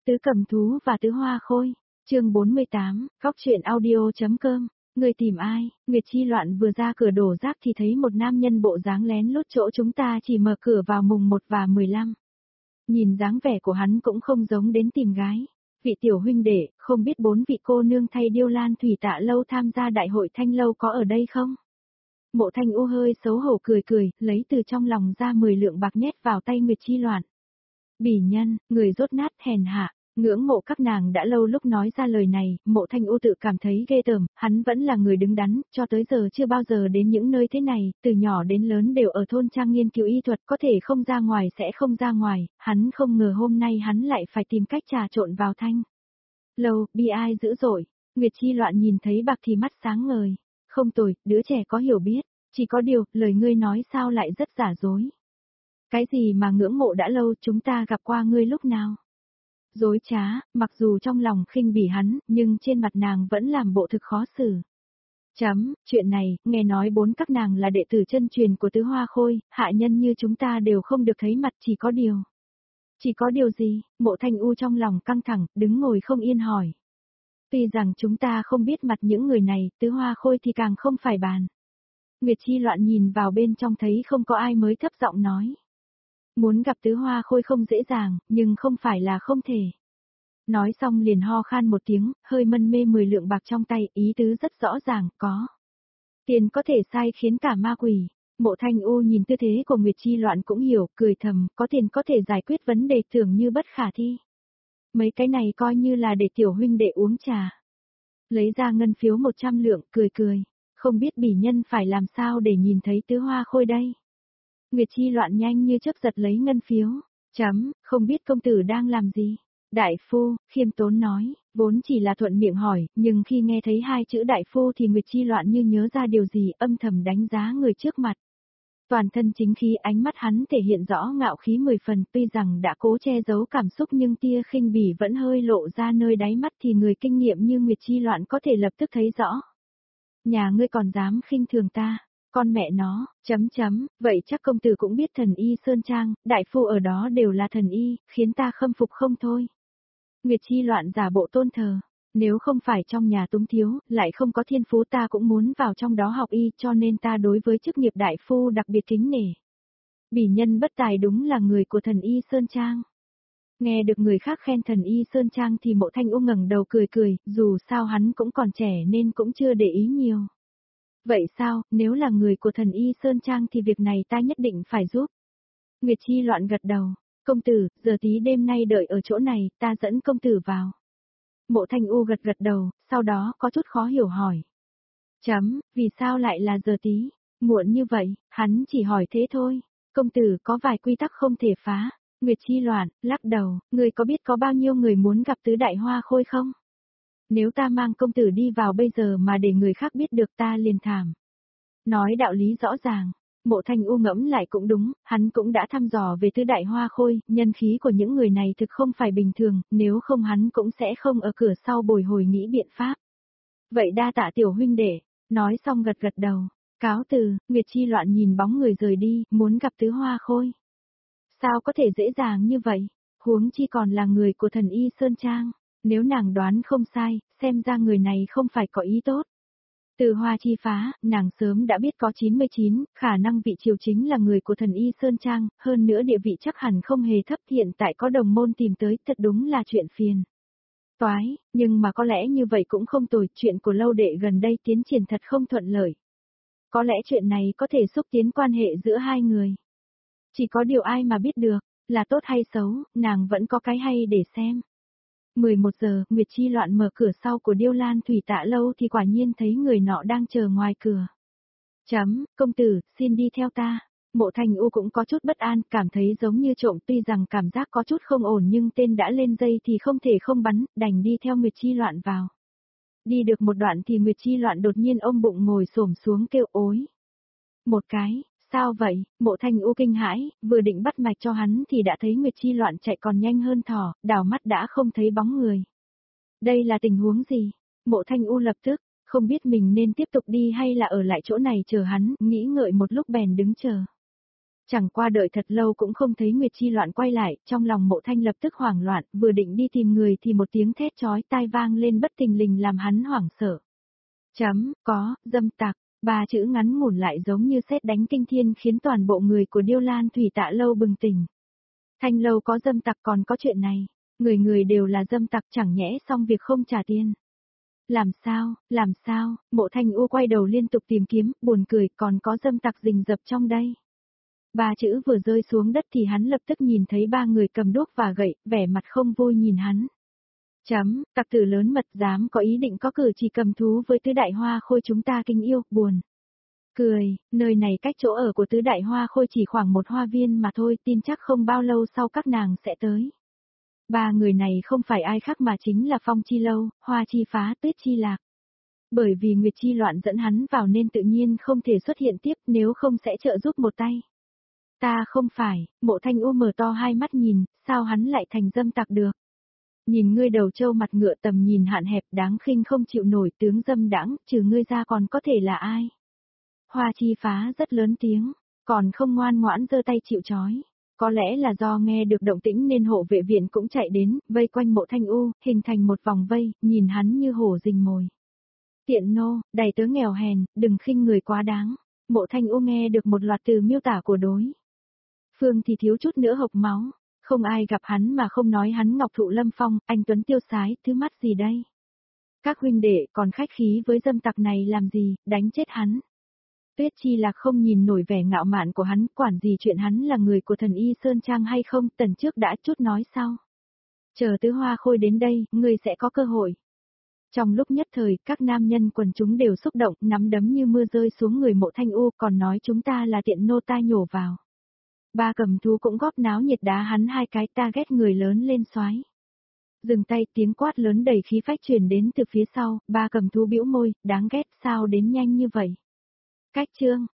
Tứ Cầm Thú và Tứ Hoa Khôi, chương 48, góc truyện audio.com, người tìm ai? Nguyệt Chi Loạn vừa ra cửa đổ rác thì thấy một nam nhân bộ dáng lén lút chỗ chúng ta chỉ mở cửa vào mùng 1 và 15. Nhìn dáng vẻ của hắn cũng không giống đến tìm gái. Vị tiểu huynh đệ, không biết 4 vị cô nương thay Điêu Lan Thủy Tạ Lâu tham gia đại hội Thanh Lâu có ở đây không? Mộ Thanh U hơi xấu hổ cười, lấy từ trong lòng ra 10 lượng bạc nhét vào tay Nguyệt Chi Loạn. Bỉ nhân, người dốt nát hèn hạ, ngưỡng mộ các nàng đã lâu lúc nói ra lời này, Mộ Thanh U tự cảm thấy ghê tởm, hắn vẫn là người đứng đắn, cho tới giờ chưa bao giờ đến những nơi thế này, từ nhỏ đến lớn đều ở thôn trang nghiên cứu y thuật, có thể không ra ngoài sẽ không ra ngoài, hắn không ngờ hôm nay hắn lại phải tìm cách trà trộn vào Thanh Lâu, bi ai dữ dội. Nguyệt Chi Loạn nhìn thấy bạc thì mắt sáng ngời, không tồi, đứa trẻ có hiểu biết, chỉ có điều, lời ngươi nói sao lại rất giả dối. Cái gì mà ngưỡng mộ đã lâu, chúng ta gặp qua ngươi lúc nào? Dối trá, mặc dù trong lòng khinh bỉ hắn, nhưng trên mặt nàng vẫn làm bộ thực khó xử. Chuyện này, nghe nói 4 các nàng là đệ tử chân truyền của Tứ Hoa Khôi, hạ nhân như chúng ta đều không được thấy mặt, chỉ có điều. Chỉ có điều gì? Mộ Thanh U trong lòng căng thẳng, đứng ngồi không yên hỏi. Tuy rằng chúng ta không biết mặt những người này, Tứ Hoa Khôi thì càng không phải bàn. Nguyệt Chi Loạn nhìn vào bên trong thấy không có ai mới thấp giọng nói. Muốn gặp Tứ Hoa Khôi không dễ dàng, nhưng không phải là không thể. Nói xong liền ho khan một tiếng, hơi mân mê 10 lượng bạc trong tay, ý tứ rất rõ ràng, có. Tiền có thể sai khiến cả ma quỷ. Mộ Thanh U nhìn tư thế của Nguyệt Chi Loạn cũng hiểu, cười thầm, có tiền có thể giải quyết vấn đề tưởng như bất khả thi. Mấy cái này coi như là để tiểu huynh đệ uống trà. Lấy ra ngân phiếu 100 lượng, cười. Không biết bỉ nhân phải làm sao để nhìn thấy Tứ Hoa Khôi đây. Nguyệt Chi Loạn nhanh như chớp giật lấy ngân phiếu. Không biết công tử đang làm gì? Đại phu, khiêm tốn nói, vốn chỉ là thuận miệng hỏi, nhưng khi nghe thấy 2 chữ đại phu thì Nguyệt Chi Loạn như nhớ ra điều gì, âm thầm đánh giá người trước mặt. Toàn thân chính khí, ánh mắt hắn thể hiện rõ ngạo khí 10 phần, tuy rằng đã cố che giấu cảm xúc nhưng tia khinh bỉ vẫn hơi lộ ra nơi đáy mắt thì người kinh nghiệm như Nguyệt Chi Loạn có thể lập tức thấy rõ. Nhà ngươi còn dám khinh thường ta? Con mẹ nó, vậy chắc công tử cũng biết thần y Sơn Trang, đại phu ở đó đều là thần y, khiến ta khâm phục không thôi. Nguyệt Chi Loạn giả bộ tôn thờ, nếu không phải trong nhà túng thiếu, lại không có thiên phú ta cũng muốn vào trong đó học y, cho nên ta đối với chức nghiệp đại phu đặc biệt kính nể. Bỉ nhân bất tài đúng là người của thần y Sơn Trang. Nghe được người khác khen thần y Sơn Trang thì Mộ Thanh U ngẩng đầu cười, dù sao hắn cũng còn trẻ nên cũng chưa để ý nhiều. Vậy sao, nếu là người của thần y Sơn Trang thì việc này ta nhất định phải giúp. Nguyệt Chi Loạn gật đầu, công tử, giờ tí đêm nay đợi ở chỗ này, ta dẫn công tử vào. Mộ Thanh U gật đầu, sau đó có chút khó hiểu hỏi. Vì sao lại là giờ tí, muộn như vậy, hắn chỉ hỏi thế thôi. Công tử có vài quy tắc không thể phá. Nguyệt Chi Loạn, lắc đầu, người có biết có bao nhiêu người muốn gặp Tứ Đại Hoa Khôi không? Nếu ta mang công tử đi vào bây giờ mà để người khác biết được ta liền thảm. Nói đạo lý rõ ràng, Mộ Thanh U ngẫm lại cũng đúng, hắn cũng đã thăm dò về Tứ Đại Hoa Khôi, nhân khí của những người này thực không phải bình thường, nếu không hắn cũng sẽ không ở cửa sau bồi hồi nghĩ biện pháp. Vậy đa tạ tiểu huynh đệ, nói xong gật đầu, cáo từ, Nguyệt Chi Loạn nhìn bóng người rời đi, muốn gặp Tứ Hoa Khôi. Sao có thể dễ dàng như vậy, huống chi còn là người của thần y Sơn Trang. Nếu nàng đoán không sai, xem ra người này không phải có ý tốt. Từ Hoa Chi Phá, nàng sớm đã biết có 99, khả năng vị triều chính là người của thần y Sơn Trang, hơn nữa địa vị chắc hẳn không hề thấp, hiện tại có đồng môn tìm tới, thật đúng là chuyện phiền. Toái, nhưng mà có lẽ như vậy cũng không tồi, chuyện của Lâu đệ gần đây tiến triển thật không thuận lợi. Có lẽ chuyện này có thể xúc tiến quan hệ giữa hai người. Chỉ có điều ai mà biết được, là tốt hay xấu, nàng vẫn có cái hay để xem. 11 giờ, Nguyệt Chi Loạn mở cửa sau của Điêu Lan Thủy Tạ Lâu thì quả nhiên thấy người nọ đang chờ ngoài cửa. Công tử, xin đi theo ta. Mộ Thanh U cũng có chút bất an, cảm thấy giống như trộm, tuy rằng cảm giác có chút không ổn nhưng tên đã lên dây thì không thể không bắn, đành đi theo Nguyệt Chi Loạn vào. Đi được một đoạn thì Nguyệt Chi Loạn đột nhiên ôm bụng ngồi xổm xuống kêu ối. Một cái. Sao vậy? Mộ Thanh U kinh hãi, vừa định bắt mạch cho hắn thì đã thấy Nguyệt Chi Loạn chạy còn nhanh hơn thỏ, đảo mắt đã không thấy bóng người. Đây là tình huống gì? Mộ Thanh U lập tức, không biết mình nên tiếp tục đi hay là ở lại chỗ này chờ hắn, nghĩ ngợi một lúc bèn đứng chờ. Chẳng qua đợi thật lâu cũng không thấy Nguyệt Chi Loạn quay lại, trong lòng Mộ Thanh lập tức hoảng loạn, vừa định đi tìm người thì một tiếng thét chói tai vang lên bất thình lình làm hắn hoảng sợ. Có, dâm tặc, ba chữ ngắn ngủn lại giống như sét đánh kinh thiên khiến toàn bộ người của Điêu Lan Thủy Tạ Lâu bừng tỉnh. Thanh lâu có dâm tặc còn có chuyện này, người người đều là dâm tặc chẳng nhẽ xong việc không trả tiền. Làm sao, Mộ Thanh U quay đầu liên tục tìm kiếm, buồn cười còn có dâm tặc rình rập trong đây. Ba chữ vừa rơi xuống đất thì hắn lập tức nhìn thấy ba người cầm đuốc và gậy, vẻ mặt không vui nhìn hắn. Tặc tử lớn mật dám có ý định có cử chỉ cầm thú với tứ đại hoa khôi chúng ta kinh yêu, buồn. Cười, nơi này cách chỗ ở của tứ đại hoa khôi chỉ khoảng một hoa viên mà thôi, tin chắc không bao lâu sau các nàng sẽ tới. Ba người này không phải ai khác mà chính là Phong Chi Lâu, Hoa Chi Phá, Tuyết Chi Lạc. Bởi vì Nguyệt Chi Loạn dẫn hắn vào nên tự nhiên không thể xuất hiện tiếp, nếu không sẽ trợ giúp một tay. Ta không phải, Mộ Thanh U mở to hai mắt nhìn, sao hắn lại thành dâm tặc được. Nhìn ngươi đầu trâu mặt ngựa tầm nhìn hạn hẹp đáng khinh không chịu nổi tướng dâm đãng, trừ ngươi ra còn có thể là ai. Hoa Chi Phá rất lớn tiếng, còn không ngoan ngoãn giơ tay chịu trói. Có lẽ là do nghe được động tĩnh nên hộ vệ viện cũng chạy đến, vây quanh Mộ Thanh U, hình thành một vòng vây, nhìn hắn như hổ rình mồi. Tiện nô, đầy tớ nghèo hèn, đừng khinh người quá đáng. Mộ Thanh U nghe được một loạt từ miêu tả của đối phương thì thiếu chút nữa hộc máu. Không ai gặp hắn mà không nói hắn ngọc thụ lâm phong, anh tuấn tiêu sái, thứ mắt gì đây? Các huynh đệ còn khách khí với dâm tặc này làm gì, đánh chết hắn. Tuyết Chi Lạc không nhìn nổi vẻ ngạo mạn của hắn, quản gì chuyện hắn là người của thần y Sơn Trang hay không, tần trước đã chút nói sau. Chờ tứ hoa khôi đến đây, ngươi sẽ có cơ hội. Trong lúc nhất thời, các nam nhân quần chúng đều xúc động, nắm đấm như mưa rơi xuống người Mộ Thanh U, còn nói chúng ta là tiện nô tai nhổ vào. Ba cầm thú cũng góp náo nhiệt đá hắn hai cái, ta ghét người lớn lên xoái. Dừng tay, tiếng quát lớn đầy khí phách truyền đến từ phía sau, ba cầm thú bĩu môi, đáng ghét sao đến nhanh như vậy. Cách chương,